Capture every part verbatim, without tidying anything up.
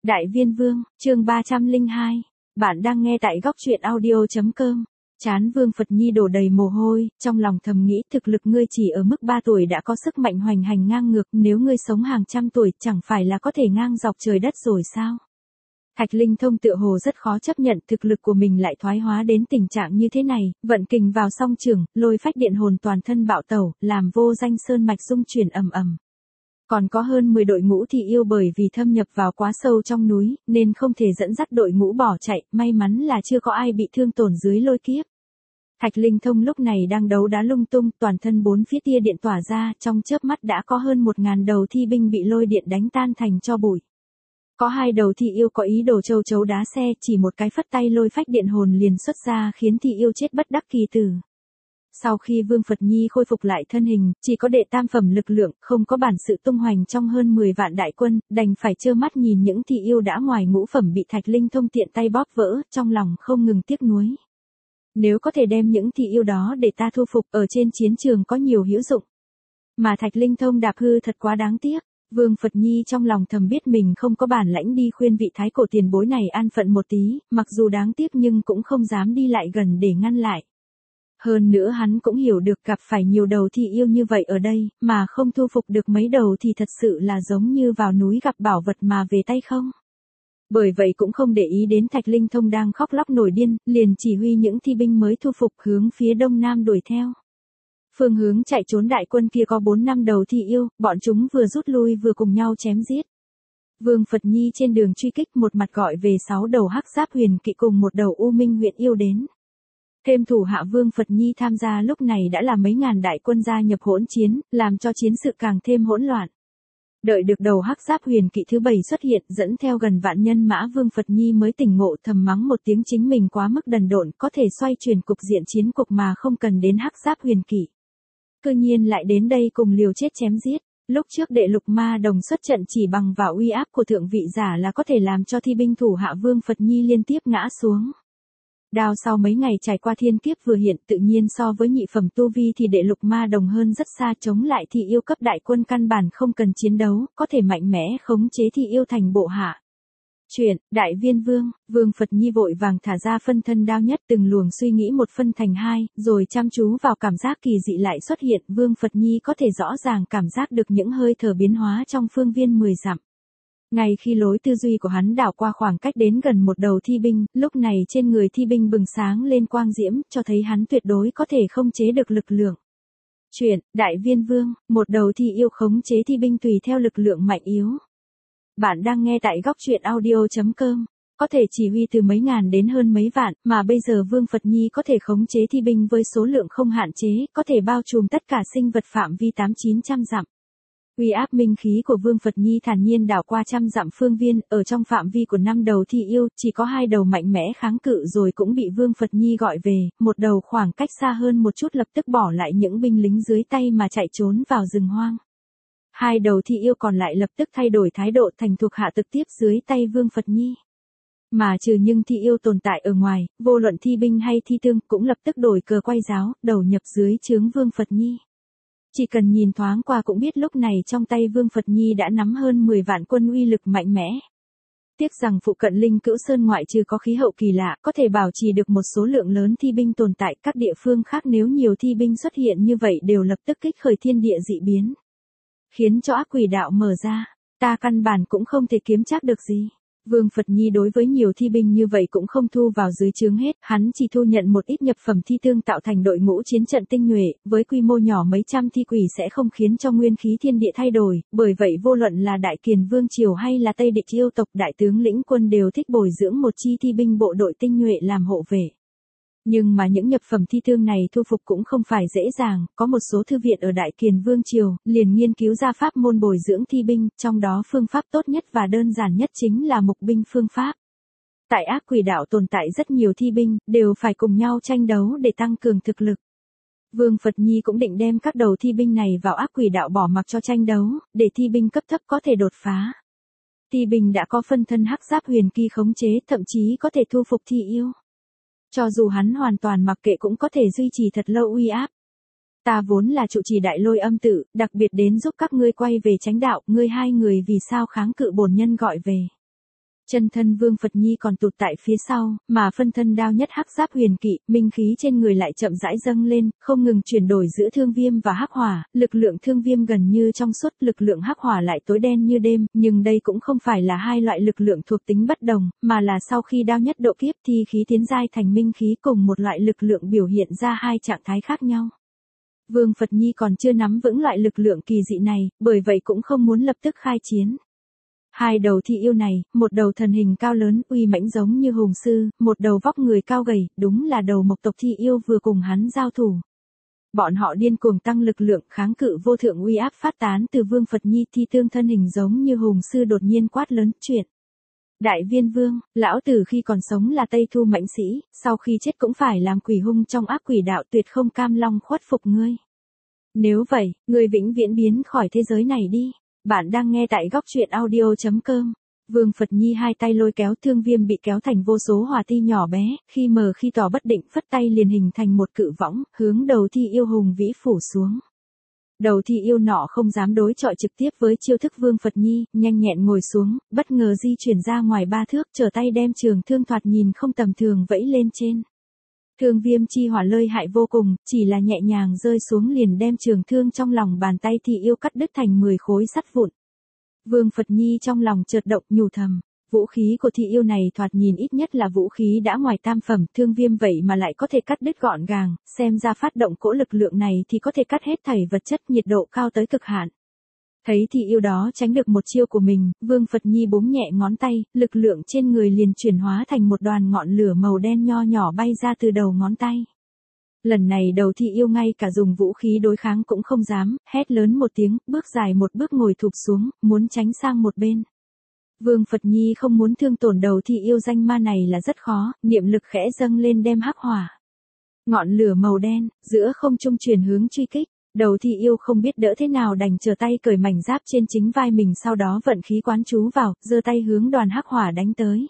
Đại Viên Vương, chương ba trăm lẻ hai. Bạn đang nghe tại góc truyện audio chấm com. Chán Vương Phật Nhi đổ đầy mồ hôi, trong lòng thầm nghĩ thực lực ngươi chỉ ở mức ba tuổi đã có sức mạnh hoành hành ngang ngược, nếu ngươi sống hàng trăm tuổi chẳng phải là có thể ngang dọc trời đất rồi sao? Thạch Linh Thông tựa hồ rất khó chấp nhận thực lực của mình lại thoái hóa đến tình trạng như thế này, vận kình vào song trường, lôi phách điện hồn toàn thân bạo tẩu, làm vô danh sơn mạch rung chuyển ầm ầm. Còn có hơn mười đội ngũ thị yêu bởi vì thâm nhập vào quá sâu trong núi, nên không thể dẫn dắt đội ngũ bỏ chạy, may mắn là chưa có ai bị thương tổn dưới lôi kiếp. Thạch Linh Thông lúc này đang đấu đá lung tung, toàn thân bốn phía tia điện tỏa ra, trong chớp mắt đã có hơn một ngàn đầu thi binh bị lôi điện đánh tan thành tro bụi. Có hai đầu thị yêu có ý đồ châu chấu đá xe, chỉ một cái phất tay lôi phách điện hồn liền xuất ra khiến thị yêu chết bất đắc kỳ tử. Sau khi Vương Phật Nhi khôi phục lại thân hình, chỉ có đệ tam phẩm lực lượng, không có bản sự tung hoành trong hơn mười vạn đại quân, đành phải trơ mắt nhìn những thị yêu đã ngoài ngũ phẩm bị Thạch Linh Thông tiện tay bóp vỡ, trong lòng không ngừng tiếc nuối. Nếu có thể đem những thị yêu đó để ta thu phục, ở trên chiến trường có nhiều hữu dụng. Mà Thạch Linh Thông đạp hư thật quá đáng tiếc. Vương Phật Nhi trong lòng thầm biết mình không có bản lãnh đi khuyên vị thái cổ tiền bối này an phận một tí, mặc dù đáng tiếc nhưng cũng không dám đi lại gần để ngăn lại. Hơn nữa hắn cũng hiểu được gặp phải nhiều đầu thị yêu như vậy ở đây, mà không thu phục được mấy đầu thì thật sự là giống như vào núi gặp bảo vật mà về tay không. Bởi vậy cũng không để ý đến Thạch Linh Thông đang khóc lóc nổi điên, liền chỉ huy những thi binh mới thu phục hướng phía đông nam đuổi theo. Phương hướng chạy trốn đại quân kia có bốn năm đầu thị yêu, bọn chúng vừa rút lui vừa cùng nhau chém giết. Vương Phật Nhi trên đường truy kích một mặt gọi về sáu đầu hắc giáp huyền kỵ cùng một đầu U Minh huyện yêu đến. Thêm thủ hạ Vương Phật Nhi tham gia lúc này đã là mấy ngàn đại quân gia nhập hỗn chiến, làm cho chiến sự càng thêm hỗn loạn. Đợi được đầu hắc giáp huyền kỵ thứ bảy xuất hiện, dẫn theo gần vạn nhân mã, Vương Phật Nhi mới tỉnh ngộ, thầm mắng một tiếng chính mình quá mức đần độn, có thể xoay chuyển cục diện chiến cục mà không cần đến hắc giáp huyền kỵ. Cư nhiên lại đến đây cùng liều chết chém giết. Lúc trước đệ lục ma đồng xuất trận chỉ bằng vào uy áp của thượng vị giả là có thể làm cho thi binh thủ hạ Vương Phật Nhi liên tiếp ngã xuống. Đao sau mấy ngày trải qua thiên kiếp vừa hiện, tự nhiên so với nhị phẩm tu vi thì đệ lục ma đồng hơn rất xa, chống lại thị yêu cấp đại quân căn bản không cần chiến đấu, có thể mạnh mẽ khống chế thị yêu thành bộ hạ. Chuyện, Đại Viên Vương, Vương Phật Nhi vội vàng thả ra phân thân đao nhất, từng luồng suy nghĩ một phân thành hai, rồi chăm chú vào cảm giác kỳ dị lại xuất hiện, Vương Phật Nhi có thể rõ ràng cảm giác được những hơi thở biến hóa trong phương viên mười dặm. Ngay khi lối tư duy của hắn đảo qua khoảng cách đến gần một đầu thi binh, lúc này trên người thi binh bừng sáng lên quang diễm, cho thấy hắn tuyệt đối có thể không chế được lực lượng. Chuyện, Đại Viên Vương, một đầu thi yêu khống chế thi binh tùy theo lực lượng mạnh yếu. Bạn đang nghe tại góc truyện audio chấm com. Có thể chỉ huy từ mấy ngàn đến hơn mấy vạn, mà bây giờ Vương Phật Nhi có thể khống chế thi binh với số lượng không hạn chế, có thể bao trùm tất cả sinh vật phạm vi tám chín trăm dặm. Uy áp minh khí của Vương Phật Nhi thản nhiên đảo qua trăm dặm phương viên, ở trong phạm vi của năm đầu thi yêu, chỉ có hai đầu mạnh mẽ kháng cự rồi cũng bị Vương Phật Nhi gọi về, một đầu khoảng cách xa hơn một chút lập tức bỏ lại những binh lính dưới tay mà chạy trốn vào rừng hoang. Hai đầu thi yêu còn lại lập tức thay đổi thái độ thành thuộc hạ trực tiếp dưới tay Vương Phật Nhi. Mà trừ những thi yêu tồn tại ở ngoài, vô luận thi binh hay thi tương cũng lập tức đổi cờ quay giáo, đầu nhập dưới trướng Vương Phật Nhi. Chỉ cần nhìn thoáng qua cũng biết lúc này trong tay Vương Phật Nhi đã nắm hơn mười vạn quân uy lực mạnh mẽ. Tiếc rằng phụ cận Linh Cữu Sơn ngoại trừ có khí hậu kỳ lạ, có thể bảo trì được một số lượng lớn thi binh tồn tại, các địa phương khác nếu nhiều thi binh xuất hiện như vậy đều lập tức kích khởi thiên địa dị biến. Khiến cho ác quỷ đạo mở ra, ta căn bản cũng không thể kiếm trác được gì. Vương Phật Nhi đối với nhiều thi binh như vậy cũng không thu vào dưới trướng hết, hắn chỉ thu nhận một ít nhập phẩm thi tương tạo thành đội ngũ chiến trận tinh nhuệ, với quy mô nhỏ mấy trăm thi quỷ sẽ không khiến cho nguyên khí thiên địa thay đổi, bởi vậy vô luận là Đại Kiền Vương Triều hay là Tây Địch yêu tộc đại tướng lĩnh quân đều thích bồi dưỡng một chi thi binh bộ đội tinh nhuệ làm hộ vệ. Nhưng mà những nhập phẩm thi thương này thu phục cũng không phải dễ dàng, có một số thư viện ở Đại Kiền Vương Triều, liền nghiên cứu ra pháp môn bồi dưỡng thi binh, trong đó phương pháp tốt nhất và đơn giản nhất chính là mục binh phương pháp. Tại ác quỷ đạo tồn tại rất nhiều thi binh, đều phải cùng nhau tranh đấu để tăng cường thực lực. Vương Phật Nhi cũng định đem các đầu thi binh này vào ác quỷ đạo bỏ mặc cho tranh đấu, để thi binh cấp thấp có thể đột phá. Thi binh đã có phân thân hắc giáp huyền kỳ khống chế, thậm chí có thể thu phục thi yêu. Cho dù hắn hoàn toàn mặc kệ cũng có thể duy trì thật lâu uy áp. Ta vốn là trụ trì đại lôi âm tự, đặc biệt đến giúp các ngươi quay về chánh đạo, ngươi hai người vì sao kháng cự bổn nhân gọi về. Chân thân Vương Phật Nhi còn tụt tại phía sau, mà phân thân đao nhất hắc giáp huyền kỵ, minh khí trên người lại chậm rãi dâng lên, không ngừng chuyển đổi giữa thương viêm và hắc hỏa, lực lượng thương viêm gần như trong suốt, lực lượng hắc hỏa lại tối đen như đêm, nhưng đây cũng không phải là hai loại lực lượng thuộc tính bất đồng, mà là sau khi đao nhất độ kiếp thi khí tiến giai thành minh khí cùng một loại lực lượng biểu hiện ra hai trạng thái khác nhau. Vương Phật Nhi còn chưa nắm vững loại lực lượng kỳ dị này, bởi vậy cũng không muốn lập tức khai chiến. Hai đầu thi yêu này, một đầu thần hình cao lớn, uy mãnh giống như hùng sư, một đầu vóc người cao gầy, đúng là đầu mộc tộc thi yêu vừa cùng hắn giao thủ. Bọn họ điên cuồng tăng lực lượng, kháng cự vô thượng uy áp phát tán từ Vương Phật Nhi, thi tương thân hình giống như hùng sư đột nhiên quát lớn, chuyện. Đại Viên Vương, lão tử khi còn sống là Tây Thu mãnh sĩ, sau khi chết cũng phải làm quỷ hung trong ác quỷ đạo, tuyệt không cam long khuất phục ngươi. Nếu vậy, ngươi vĩnh viễn biến khỏi thế giới này đi. Bạn đang nghe tại góc truyện audio chấm com. Vương Phật Nhi hai tay lôi kéo thương viêm bị kéo thành vô số hỏa ti nhỏ bé, khi mờ khi tỏ bất định, phất tay liền hình thành một cự võng, hướng đầu thi yêu hùng vĩ phủ xuống. Đầu thi yêu nọ không dám đối chọi trực tiếp với chiêu thức Vương Phật Nhi, nhanh nhẹn ngồi xuống, bất ngờ di chuyển ra ngoài ba thước, trở tay đem trường thương thoạt nhìn không tầm thường vẫy lên trên. Thương viêm chi hỏa lợi hại vô cùng, chỉ là nhẹ nhàng rơi xuống liền đem trường thương trong lòng bàn tay thi yêu cắt đứt thành mười khối sắt vụn. Vương Phật Nhi trong lòng chợt động, nhủ thầm, vũ khí của thi yêu này thoạt nhìn ít nhất là vũ khí đã ngoài tam phẩm, thương viêm vậy mà lại có thể cắt đứt gọn gàng, xem ra phát động cỗ lực lượng này thì có thể cắt hết thảy vật chất, nhiệt độ cao tới cực hạn. Thấy thi yêu đó tránh được một chiêu của mình, Vương Phật Nhi búng nhẹ ngón tay, lực lượng trên người liền chuyển hóa thành một đoàn ngọn lửa màu đen nho nhỏ bay ra từ đầu ngón tay. Lần này đầu thi yêu ngay cả dùng vũ khí đối kháng cũng không dám, hét lớn một tiếng, bước dài một bước ngồi thụp xuống, muốn tránh sang một bên. Vương Phật Nhi không muốn thương tổn đầu thi yêu danh ma này là rất khó, niệm lực khẽ dâng lên đem hắc hỏa. Ngọn lửa màu đen, giữa không trung chuyển hướng truy kích. Đầu thi yêu không biết đỡ thế nào đành trở tay cởi mảnh giáp trên chính vai mình, sau đó vận khí quán chú vào, giơ tay hướng đoàn hắc hỏa đánh tới.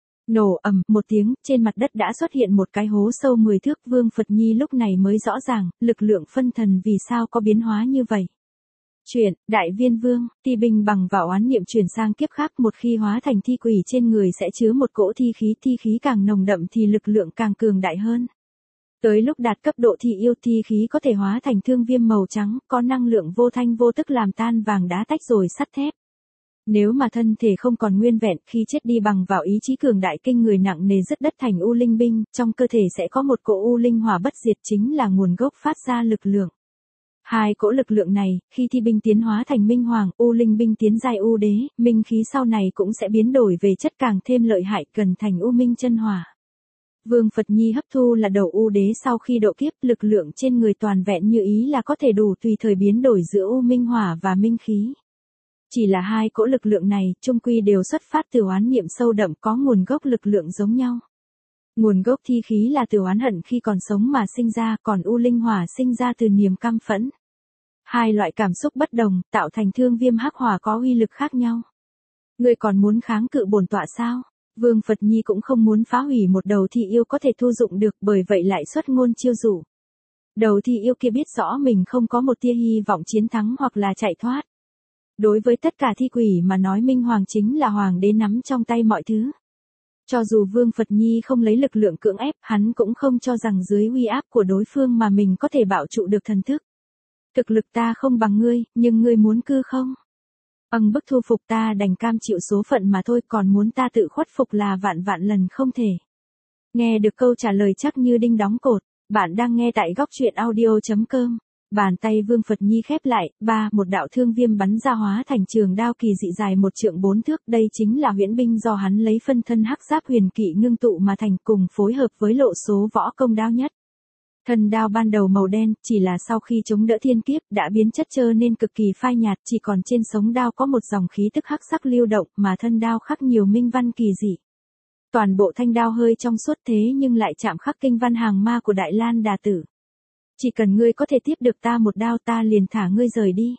Nổ ầm một tiếng, trên mặt đất đã xuất hiện một cái hố sâu mười thước. Vương Phật Nhi lúc này mới rõ ràng, lực lượng phân thần vì sao có biến hóa như vậy. Chuyện, Đại Viên Vương, thi binh bằng vào oán niệm chuyển sang kiếp khác, một khi hóa thành thi quỷ trên người sẽ chứa một cỗ thi khí, thi khí càng nồng đậm thì lực lượng càng cường đại hơn. Tới lúc đạt cấp độ thi yêu, thi khí có thể hóa thành thương viêm màu trắng, có năng lượng vô thanh vô tức làm tan vàng đá tách rồi sắt thép. Nếu mà thân thể không còn nguyên vẹn, khi chết đi bằng vào ý chí cường đại kinh người nặng nề dứt đất thành u linh binh, trong cơ thể sẽ có một cỗ u linh hỏa bất diệt, chính là nguồn gốc phát ra lực lượng. Hai cỗ lực lượng này, khi thi binh tiến hóa thành minh hoàng, u linh binh tiến giai u đế, minh khí sau này cũng sẽ biến đổi về chất càng thêm lợi hại, cần thành u minh chân hỏa. Vương Phật Nhi hấp thu là đầu u đế sau khi độ kiếp, lực lượng trên người toàn vẹn như ý là có thể đủ tùy thời biến đổi giữa u minh hỏa và minh khí. Chỉ là hai cỗ lực lượng này, chung quy đều xuất phát từ oán niệm sâu đậm, có nguồn gốc lực lượng giống nhau. Nguồn gốc thi khí là từ oán hận khi còn sống mà sinh ra, còn u linh hỏa sinh ra từ niềm căm phẫn. Hai loại cảm xúc bất đồng, tạo thành thương viêm hắc hỏa có uy lực khác nhau. Ngươi còn muốn kháng cự bổn tọa sao? Vương Phật Nhi cũng không muốn phá hủy một đầu thi yêu có thể thu dụng được, bởi vậy lại xuất ngôn chiêu dụ. Đầu thi yêu kia biết rõ mình không có một tia hy vọng chiến thắng hoặc là chạy thoát. Đối với tất cả thi quỷ mà nói, Minh Hoàng chính là hoàng đế nắm trong tay mọi thứ. Cho dù Vương Phật Nhi không lấy lực lượng cưỡng ép, hắn cũng không cho rằng dưới uy áp của đối phương mà mình có thể bảo trụ được thần thức. Thực lực ta không bằng ngươi, nhưng ngươi muốn cư không? Âng bức thu phục ta đành cam chịu số phận mà thôi, còn muốn ta tự khuất phục là vạn vạn lần không thể. Nghe được câu trả lời chắc như đinh đóng cột, bạn đang nghe tại góc truyện audio chấm com. Bàn tay Vương Phật Nhi khép lại, ba, một đạo thương viêm bắn ra hóa thành trường đao kỳ dị dài một trượng bốn thước, đây chính là huyễn binh do hắn lấy phân thân hắc giáp huyền kỵ ngưng tụ mà thành, cùng phối hợp với lộ số võ công đao nhất. Thân đao ban đầu màu đen, chỉ là sau khi chống đỡ thiên kiếp, đã biến chất trơ nên cực kỳ phai nhạt, chỉ còn trên sống đao có một dòng khí tức hắc sắc lưu động, mà thân đao khắc nhiều minh văn kỳ dị. Toàn bộ thanh đao hơi trong suốt thế nhưng lại chạm khắc kinh văn hàng ma của Đại Lan Đà Tử. Chỉ cần ngươi có thể tiếp được ta một đao, ta liền thả ngươi rời đi.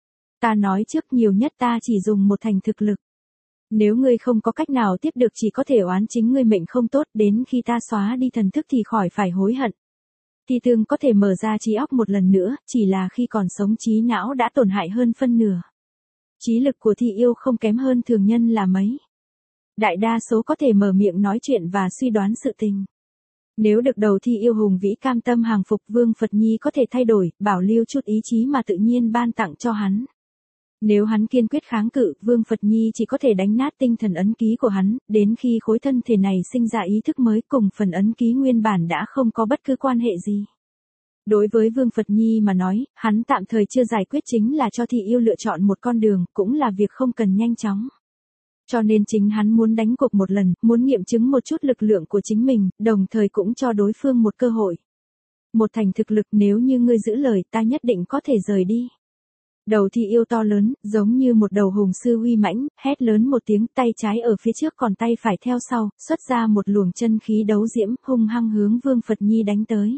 Ta nói trước, nhiều nhất ta chỉ dùng một thành thực lực. Nếu ngươi không có cách nào tiếp được, chỉ có thể oán chính ngươi mệnh không tốt, đến khi ta xóa đi thần thức thì khỏi phải hối hận. Thi tương có thể mở ra trí óc một lần nữa, chỉ là khi còn sống trí não đã tổn hại hơn phân nửa. Trí lực của thi yêu không kém hơn thường nhân là mấy. Đại đa số có thể mở miệng nói chuyện và suy đoán sự tình. Nếu được đầu thi yêu hùng vĩ cam tâm hàng phục, Vương Phật Nhi có thể thay đổi, bảo lưu chút ý chí mà tự nhiên ban tặng cho hắn. Nếu hắn kiên quyết kháng cự, Vương Phật Nhi chỉ có thể đánh nát tinh thần ấn ký của hắn, đến khi khối thân thể này sinh ra ý thức mới cùng phần ấn ký nguyên bản đã không có bất cứ quan hệ gì. Đối với Vương Phật Nhi mà nói, hắn tạm thời chưa giải quyết chính là cho thị yêu lựa chọn một con đường, cũng là việc không cần nhanh chóng. Cho nên chính hắn muốn đánh cuộc một lần, muốn nghiệm chứng một chút lực lượng của chính mình, đồng thời cũng cho đối phương một cơ hội. Một thành thực lực, nếu như ngươi giữ lời, ta nhất định có thể rời đi. Đầu thị yêu to lớn, giống như một đầu hùng sư uy mãnh, hét lớn một tiếng, tay trái ở phía trước còn tay phải theo sau, xuất ra một luồng chân khí đấu diễm, hung hăng hướng Vương Phật Nhi đánh tới.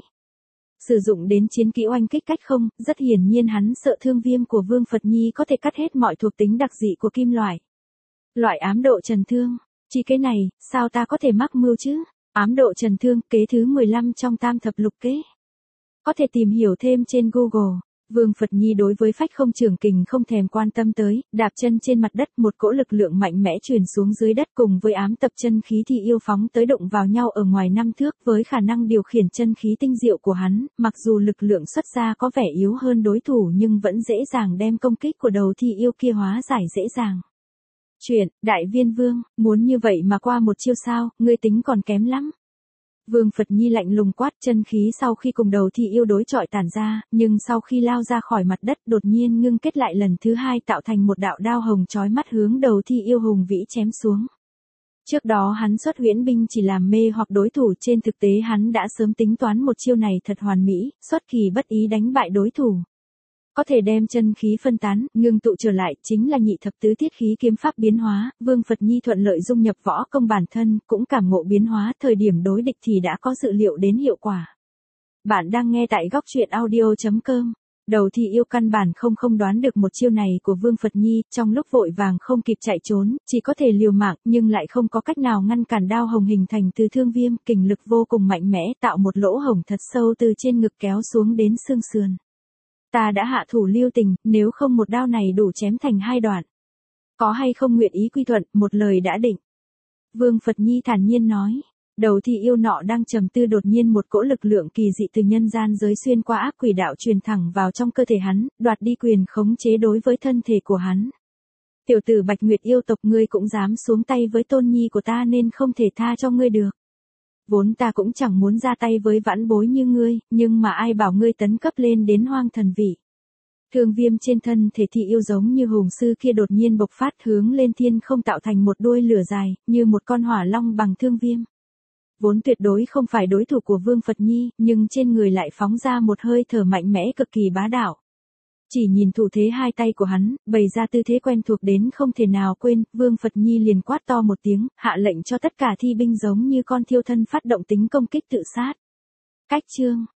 Sử dụng đến chiến kỹ oanh kích cách không, rất hiển nhiên hắn sợ thương viêm của Vương Phật Nhi có thể cắt hết mọi thuộc tính đặc dị của kim loại. Loại ám độ trần thương, chỉ cái này, sao ta có thể mắc mưu chứ? Ám độ trần thương, kế thứ mười lăm trong tam thập lục kế. Có thể tìm hiểu thêm trên Google. Vương Phật Nhi đối với phách không trường kình không thèm quan tâm tới, đạp chân trên mặt đất, một cỗ lực lượng mạnh mẽ truyền xuống dưới đất cùng với ám tập chân khí thì yêu phóng tới đụng vào nhau ở ngoài năm thước. Với khả năng điều khiển chân khí tinh diệu của hắn, mặc dù lực lượng xuất ra có vẻ yếu hơn đối thủ nhưng vẫn dễ dàng đem công kích của đầu thi yêu kia hóa giải dễ dàng. Chuyện, Đại Viên Vương, muốn như vậy mà qua một chiêu sao, ngươi tính còn kém lắm. Vương Phật Nhi lạnh lùng quát, chân khí sau khi cùng đầu thi yêu đối chọi tản ra, nhưng sau khi lao ra khỏi mặt đất đột nhiên ngưng kết lại lần thứ hai tạo thành một đạo đao hồng chói mắt hướng đầu thi yêu hùng vĩ chém xuống. Trước đó hắn xuất huyễn binh chỉ làm mê hoặc đối thủ, trên thực tế hắn đã sớm tính toán một chiêu này thật hoàn mỹ, xuất kỳ bất ý đánh bại đối thủ. Có thể đem chân khí phân tán, ngưng tụ trở lại, chính là nhị thập tứ tiết khí kiếm pháp biến hóa, Vương Phật Nhi thuận lợi dung nhập võ công bản thân, cũng cảm ngộ biến hóa, thời điểm đối địch thì đã có dự liệu đến hiệu quả. Bạn đang nghe tại góc truyện audio chấm com. Đầu thi yêu căn bản không không đoán được một chiêu này của Vương Phật Nhi, trong lúc vội vàng không kịp chạy trốn, chỉ có thể liều mạng, nhưng lại không có cách nào ngăn cản đao hồng hình thành từ thương viêm, kình lực vô cùng mạnh mẽ, tạo một lỗ hổng thật sâu từ trên ngực kéo xuống đến xương sườn. Ta đã hạ thủ lưu tình, nếu không một đao này đủ chém thành hai đoạn. Có hay không nguyện ý quy thuận, một lời đã định. Vương Phật Nhi thản nhiên nói. Đầu thi yêu nọ đang trầm tư, đột nhiên một cỗ lực lượng kỳ dị từ nhân gian giới xuyên qua ác quỷ đạo truyền thẳng vào trong cơ thể hắn, đoạt đi quyền khống chế đối với thân thể của hắn. Tiểu tử Bạch Nguyệt yêu tộc, ngươi cũng dám xuống tay với tôn nhi của ta nên không thể tha cho ngươi được. Vốn ta cũng chẳng muốn ra tay với vãn bối như ngươi, nhưng mà ai bảo ngươi tấn cấp lên đến hoang thần vị. Thương viêm trên thân thể thị yêu giống như hùng sư kia đột nhiên bộc phát hướng lên thiên không, tạo thành một đuôi lửa dài, như một con hỏa long bằng thương viêm. Vốn tuyệt đối không phải đối thủ của Vương Phật Nhi, nhưng trên người lại phóng ra một hơi thở mạnh mẽ cực kỳ bá đạo. Chỉ nhìn thủ thế hai tay của hắn, bày ra tư thế quen thuộc đến không thể nào quên, Vương Phật Nhi liền quát to một tiếng, hạ lệnh cho tất cả thi binh giống như con thiêu thân phát động tính công kích tự sát. Cách chương,